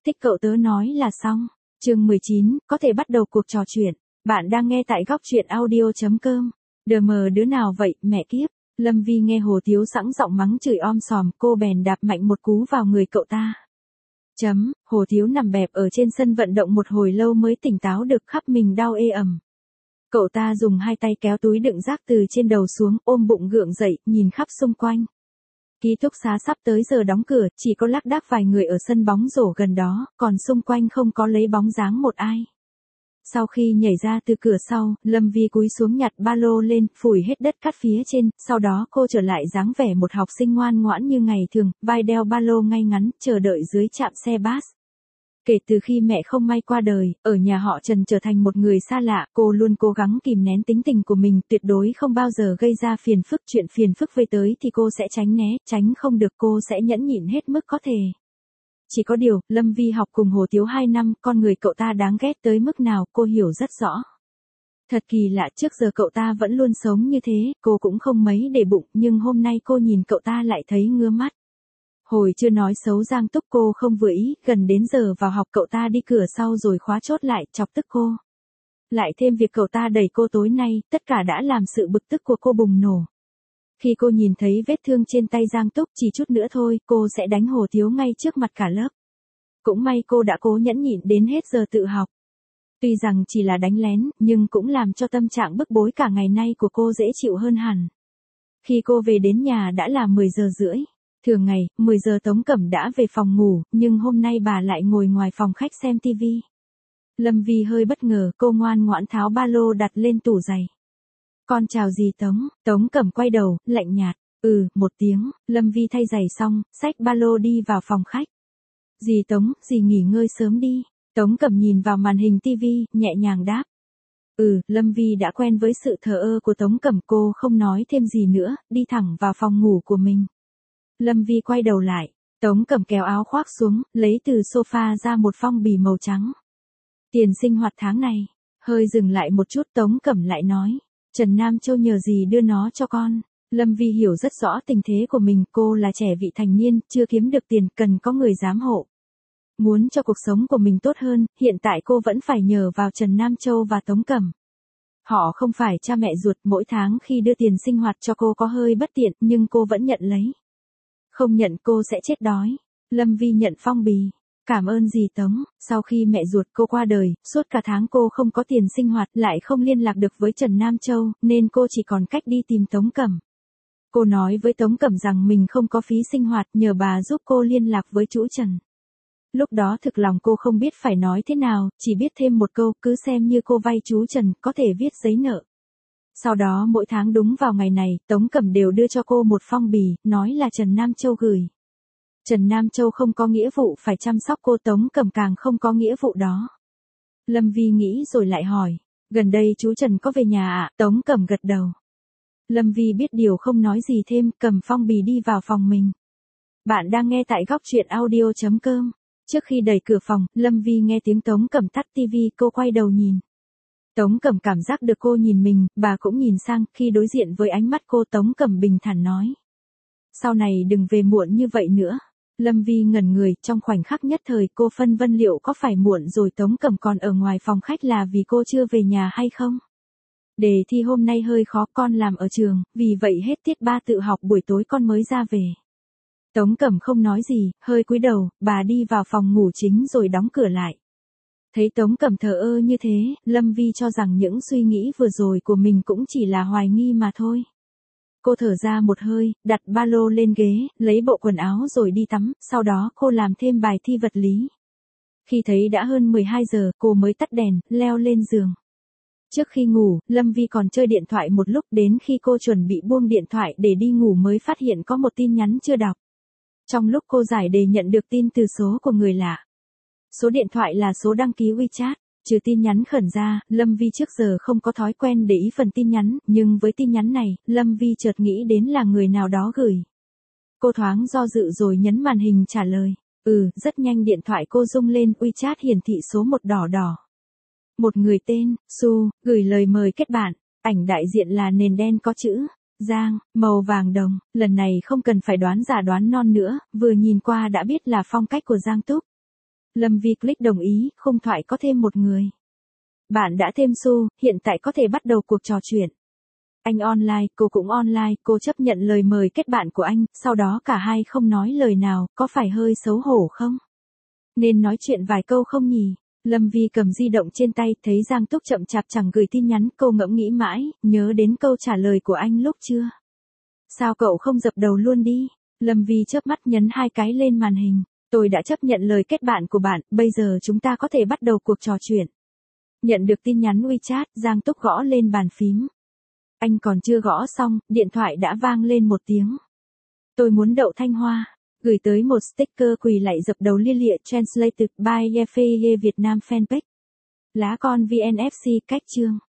Thích cậu tớ nói là xong. Chương 19, có thể bắt đầu cuộc trò chuyện. Bạn đang nghe tại góc truyện audio.com. Đờ mờ đứa nào vậy, mẹ kiếp. Lâm Vi nghe Hồ Thiếu sẵn giọng mắng chửi om sòm, cô bèn đạp mạnh một cú vào người cậu ta. Hồ Thiếu nằm bẹp ở trên sân vận động một hồi lâu mới tỉnh táo được, khắp mình đau ê ẩm. Cậu ta dùng hai tay kéo túi đựng rác từ trên đầu xuống, ôm bụng gượng dậy, nhìn khắp xung quanh. Ký túc xá sắp tới giờ đóng cửa, chỉ có lác đác vài người ở sân bóng rổ gần đó, còn xung quanh không có lấy bóng dáng một ai. Sau khi nhảy ra từ cửa sau, Lâm Vi cúi xuống nhặt ba lô lên, phủi hết đất cát phía trên, sau đó cô trở lại dáng vẻ một học sinh ngoan ngoãn như ngày thường, vai đeo ba lô ngay ngắn, chờ đợi dưới trạm xe bus. Kể từ khi mẹ không may qua đời, ở nhà họ Trần trở thành một người xa lạ, cô luôn cố gắng kìm nén tính tình của mình, tuyệt đối không bao giờ gây ra phiền phức. Chuyện phiền phức về tới thì cô sẽ tránh né, tránh không được cô sẽ nhẫn nhịn hết mức có thể. Chỉ có điều, Lâm Vi học cùng Hồ Thiếu 2 năm, con người cậu ta đáng ghét tới mức nào cô hiểu rất rõ. Thật kỳ lạ, trước giờ cậu ta vẫn luôn sống như thế, cô cũng không mấy để bụng, nhưng hôm nay cô nhìn cậu ta lại thấy ngứa mắt. Hồi chưa nói xấu Giang Túc cô không vừa ý, gần đến giờ vào học cậu ta đi cửa sau rồi khóa chốt lại, chọc tức cô. Lại thêm việc cậu ta đẩy cô tối nay, tất cả đã làm sự bực tức của cô bùng nổ. Khi cô nhìn thấy vết thương trên tay Giang Túc, chỉ chút nữa thôi, cô sẽ đánh Hồ Thiếu ngay trước mặt cả lớp. Cũng may cô đã cố nhẫn nhịn đến hết giờ tự học. Tuy rằng chỉ là đánh lén, nhưng cũng làm cho tâm trạng bức bối cả ngày nay của cô dễ chịu hơn hẳn. Khi cô về đến nhà đã là 10 giờ rưỡi. Thường ngày, 10 giờ Tống Cẩm đã về phòng ngủ, nhưng hôm nay bà lại ngồi ngoài phòng khách xem tivi. Lâm Vi hơi bất ngờ, cô ngoan ngoãn tháo ba lô đặt lên tủ giày. Con chào dì Tống, Tống Cẩm quay đầu, lạnh nhạt, một tiếng, Lâm Vi thay giày xong, xách ba lô đi vào phòng khách. Dì Tống, dì nghỉ ngơi sớm đi. Tống Cẩm nhìn vào màn hình tivi, nhẹ nhàng đáp. Lâm Vi đã quen với sự thờ ơ của Tống Cẩm, cô không nói thêm gì nữa, đi thẳng vào phòng ngủ của mình. Lâm Vi quay đầu lại, Tống Cẩm kéo áo khoác xuống, lấy từ sofa ra một phong bì màu trắng. Tiền sinh hoạt tháng này, hơi dừng lại một chút Tống Cẩm lại nói, Trần Nam Châu nhờ gì đưa nó cho con. Lâm Vi hiểu rất rõ tình thế của mình, cô là trẻ vị thành niên, chưa kiếm được tiền, cần có người giám hộ. Muốn cho cuộc sống của mình tốt hơn, hiện tại cô vẫn phải nhờ vào Trần Nam Châu và Tống Cẩm. Họ không phải cha mẹ ruột, mỗi tháng khi đưa tiền sinh hoạt cho cô có hơi bất tiện, nhưng cô vẫn nhận lấy. Không nhận cô sẽ chết đói. Lâm Vi nhận phong bì. Cảm ơn dì Tống, sau khi mẹ ruột cô qua đời, suốt cả tháng cô không có tiền sinh hoạt, lại không liên lạc được với Trần Nam Châu, nên cô chỉ còn cách đi tìm Tống Cẩm. Cô nói với Tống Cẩm rằng mình không có phí sinh hoạt, nhờ bà giúp cô liên lạc với chú Trần. Lúc đó thực lòng cô không biết phải nói thế nào, chỉ biết thêm một câu, cứ xem như cô vay chú Trần, có thể viết giấy nợ. Sau đó mỗi tháng đúng vào ngày này, Tống Cẩm đều đưa cho cô một phong bì, nói là Trần Nam Châu gửi. Trần Nam Châu không có nghĩa vụ phải chăm sóc cô, Tống Cẩm càng không có nghĩa vụ đó. Lâm Vi nghĩ rồi lại hỏi, gần đây chú Trần có về nhà ạ? Tống Cẩm gật đầu. Lâm Vi biết điều không nói gì thêm, cầm phong bì đi vào phòng mình. Bạn đang nghe tại góc truyện audio.com. Trước khi đẩy cửa phòng, Lâm Vi nghe tiếng Tống Cẩm tắt tivi, cô quay đầu nhìn. Tống Cẩm cảm giác được cô nhìn mình, bà cũng nhìn sang, khi đối diện với ánh mắt cô Tống Cẩm bình thản nói. Sau này đừng về muộn như vậy nữa. Lâm Vi ngẩn người, trong khoảnh khắc nhất thời cô phân vân liệu có phải muộn rồi Tống Cẩm còn ở ngoài phòng khách là vì cô chưa về nhà hay không. Đề thi hôm nay hơi khó, con làm ở trường, vì vậy hết tiết 3 tự học buổi tối con mới ra về. Tống Cẩm không nói gì, hơi cúi đầu, bà đi vào phòng ngủ chính rồi đóng cửa lại. Thấy Tống Cẩm thờ ơ như thế, Lâm Vi cho rằng những suy nghĩ vừa rồi của mình cũng chỉ là hoài nghi mà thôi. Cô thở ra một hơi, đặt ba lô lên ghế, lấy bộ quần áo rồi đi tắm, sau đó cô làm thêm bài thi vật lý. Khi thấy đã hơn 12 giờ, cô mới tắt đèn, leo lên giường. Trước khi ngủ, Lâm Vi còn chơi điện thoại một lúc, đến khi cô chuẩn bị buông điện thoại để đi ngủ mới phát hiện có một tin nhắn chưa đọc. Trong lúc cô giải đề nhận được tin từ số của người lạ. Số điện thoại là số đăng ký WeChat, trừ tin nhắn khẩn ra, Lâm Vi trước giờ không có thói quen để ý phần tin nhắn, nhưng với tin nhắn này, Lâm Vi chợt nghĩ đến là người nào đó gửi. Cô thoáng do dự rồi nhấn màn hình trả lời. Rất nhanh điện thoại cô rung lên, WeChat hiển thị số 1 đỏ đỏ. Một người tên, Su, gửi lời mời kết bạn, ảnh đại diện là nền đen có chữ Giang, màu vàng đồng, lần này không cần phải đoán giả đoán non nữa, vừa nhìn qua đã biết là phong cách của Giang Túc. Lâm Vi click đồng ý, khung thoại có thêm một người. Bạn đã thêm xu, hiện tại có thể bắt đầu cuộc trò chuyện. Anh online, cô cũng online, cô chấp nhận lời mời kết bạn của anh, sau đó cả hai không nói lời nào, có phải hơi xấu hổ không? Nên nói chuyện vài câu không nhỉ? Lâm Vi cầm di động trên tay, thấy Giang Túc chậm chạp chẳng gửi tin nhắn, cô ngẫm nghĩ mãi, nhớ đến câu trả lời của anh lúc trưa. Sao cậu không dập đầu luôn đi? Lâm Vi chớp mắt nhấn 2 cái lên màn hình. Tôi đã chấp nhận lời kết bạn của bạn, bây giờ chúng ta có thể bắt đầu cuộc trò chuyện. Nhận được tin nhắn WeChat, Giang Túc gõ lên bàn phím. Anh còn chưa gõ xong, điện thoại đã vang lên một tiếng. Tôi muốn đậu Thanh Hoa. Gửi tới một sticker quỳ lạy dập đầu lia lịa translated by Yefe Việt Nam fanpage. Lá con VNFC cách chương.